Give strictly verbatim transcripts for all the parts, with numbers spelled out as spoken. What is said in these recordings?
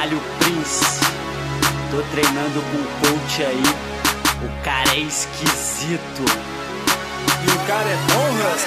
Carvalho Prince. Tô treinando com o coach aí. O cara é esquisito. E o cara é honras.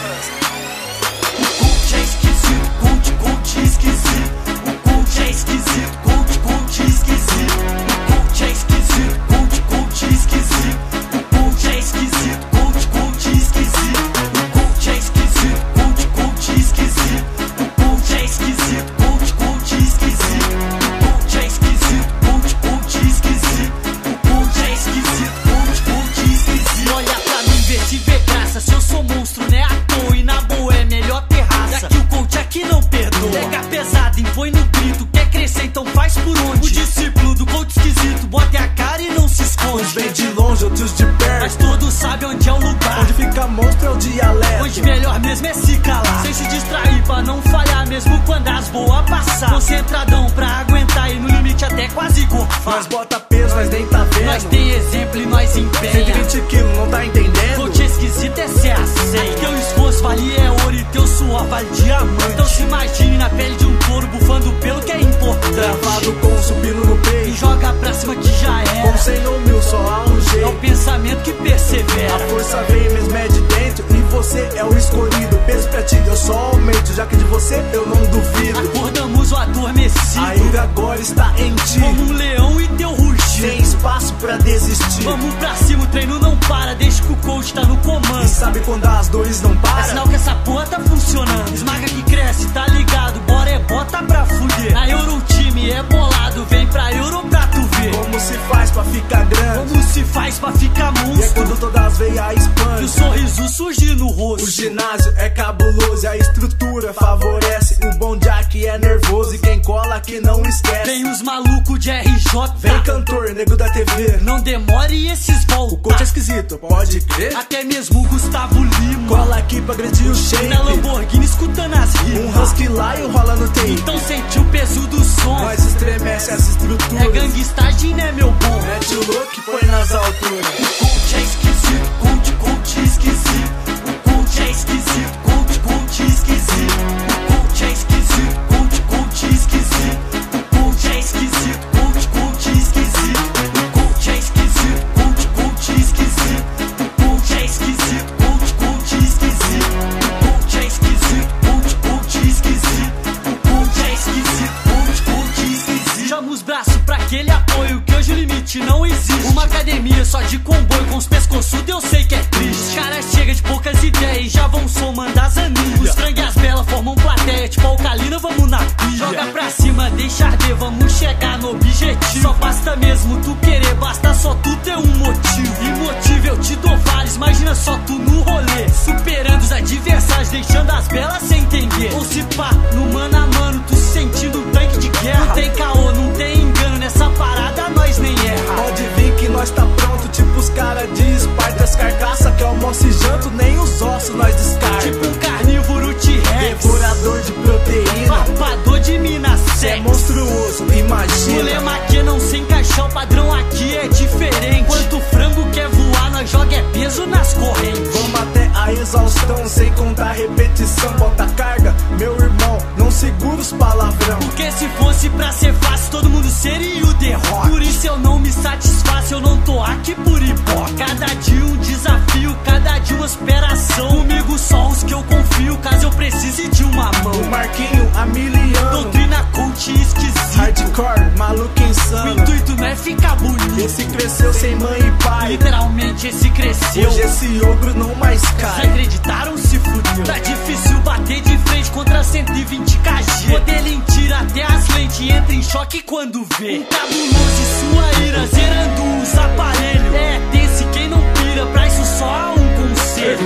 O coach é esquisito, coach, coach é esquisito. O coach é esquisito, coach, coach é esquisito. O coach é esquisito, coach, coach é esquisito. O coach é esquisito, coach, coach é esquisito. O coach é esquisito, coach, coach é esquisito. O coach é esquisito, coach, coach é esquisito. O coach é esquisito, coach, coach é esquisito. O coach é esquisito, coach, coach é esquisito. Olha pra mim, vê se vê graça. Se eu sou monstro, né? À toa e na boa é melhor ter raça. E aqui o coach aqui não perdoa. Pega pesado, impõe no grito. Quer crescer, então faz por onde? O discípulo do coach esquisito bota a cara e não se esconde. Uns vem de longe, outros de perto, mas todos sabem onde é o lugar. Onde fica monstro é o dialeto. Onde melhor mesmo é se calar, sem se distrair pra não falhar, mesmo quando as boas passar. Concentradão pra aguentar e no limite até quase gorfar. Nós bota peso, nós nem tá vendo. Nós tem exemplo e nós empenha. cento e vinte quilos, não tá entendendo? Coach esquisito é ser aceito. Teu esforço vale é ouro e teu suor vale diamante. Então se imagine na pele de um touro bufando pelo que é importante. Travado com um supino no peito e joga pra cima que já era. Com cem ou mil só há um jeito. É o pensamento que persevera. A força vem mesmo é de dentro e você é o escolhido. Peso pra ti eu só aumento, já que de você eu não duvido. Acordamos o adormecido, a ira agora está em ti, como um leão e teu rugido. Sem espaço pra desistir. Vamos pra cima, o treino não para, deixa que o coach tá no comando. E sabe quando as dores não param? É sinal que essa porra tá funcionando. Esmaga que cresce, tá ligado, bora é bota pra fuder. Na Euro o time é bolado, vem pra Euro pra tu ver. Como se faz pra ficar grande? Como se faz pra ficar monstro? E é quando todas as veias expandem e o sorriso surge no rosto. O ginásio é cabuloso e a estrutura favorece. O bom Jack é nervoso e quem cola aqui não esquece. Vem os malucos de R J, vem cantor, nego da T V. Não demore esses volta. O coach é esquisito, pode crer. Até mesmo o Gustavo Lima cola aqui pra agredir o shape. Na Lamborghini escutando as rimas. Um husky lá e um rola no tape. Então sente o peso do som. Nós estremece essa estrutura. É gangstagem, né meu bom? Mete o look e põe nas alturas. O coach é esquisito, coach, coach é esquisito. O coach é esquisito, coach, coach é esquisito. O coach é esquisito, coach, coach é esquisito. O coach é esquisito, coach, coach é esquisito. O coach é esquisito, coach, coach é esquisito. O coach é esquisito, coach, coach é esquisito. O coach é esquisito, coach, coach é esquisito. O coach é esquisito, coach, coach é esquisito. Chama os braços pra aquele apoio que hoje o limite não existe. Uma academia só de comboio com os pescoçudos eu sei que é triste. Os caras chegam de poucas ideias e já vão somando as anilhas. Os frangue e as belas formam plateia, tipo alcalina, vamos na pilha. Joga pra cima, deixa arder, vamos chegar no objetivo. Só basta mesmo tu querer, basta só tu ter um motivo. E motivo eu te dou vários, imagina só tu no rolê, superando os adversários, deixando as belas sem entender. Ou se pá, no mano a mano, tu se sentindo um tanque de guerra. Não tem caô, não tem engano, nessa parada nós nem erra. Pode vir que nós tá pronto, tipo os caras de Esparta. As carcaças que almoço e janto, nem os ossos nós descarta. Tipo um carnívoro T-Rex, devorador de proteína, papador de Minas Sex. É monstruoso, imagina. O lema aqui é não se encaixar, o padrão aqui é diferente. Enquanto o frango quer voar, nós joga é peso nas correntes. Vamos até a exaustão, sem contar repetição. Bota carga, meu irmão, não segura os palavrão. Porque se fosse pra ser fácil, todo mundo seria o The Rock. Por isso eu não me satisfaço, eu não tô aqui por hipó. Cada dia um desafio, cada dia uma superação. Comigo só os que eu confio, caso eu precise de uma mão. O Marquinho, a miliano, doutrina coach esquisito, hardcore, maluco insano. O intuito não é ficar bonito. Esse cresceu sem mãe e pai, literalmente esse cresceu. Hoje esse ogro não mais cai. Se acreditaram, se fudeu. Tá difícil bater de frente contra cento e vinte quilos. Modelinho tira até as lentes, entra em choque quando vê um cabuloso e sua ira zerando os aparelhos. É tense quem não pira, pra isso só há um conselho.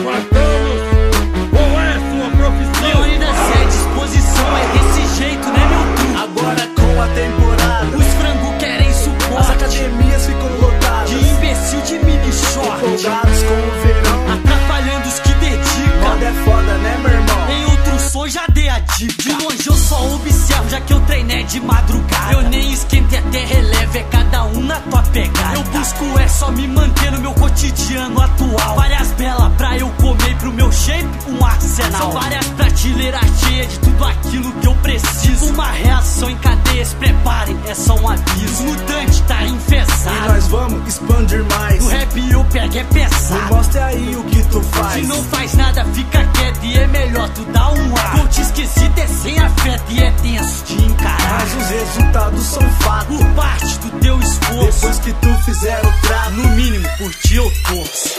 Qual é a sua profissão? Leônidas é disposição, é desse jeito, né meu truque? Agora com a temporada, os frangos querem suporte, as academias ficam lotadas de imbecil de mini short, empolgados com o verão, atrapalhando os que dedicam. Moda é foda, né meu irmão? Em outro som já dei a dica. De longe eu só observo, já que eu treinei de madrugada. Eu nem esquento e até relevo, é cada um na tua pegada. Eu busco é só me manter no meu cotidiano atual. Várias belas pra eu comer e pro meu shape um arsenal. São várias prateleiras cheias de tudo aquilo que eu preciso. Uma reação em cadeia, se preparem, é é só um aviso. O mutante tá enfesado e nós vamos expandir mais. No rap o pega é pesado. Me mostre aí o que tu faz. Se não faz nada, fica quieto e é melhor tu dar um ar. Coach esquecido é sem afeto e é tenso de encarar. Mas os resultados são fato por parte do teu esforço. Depois que tu fizer o trato, no mínimo por ti eu torço.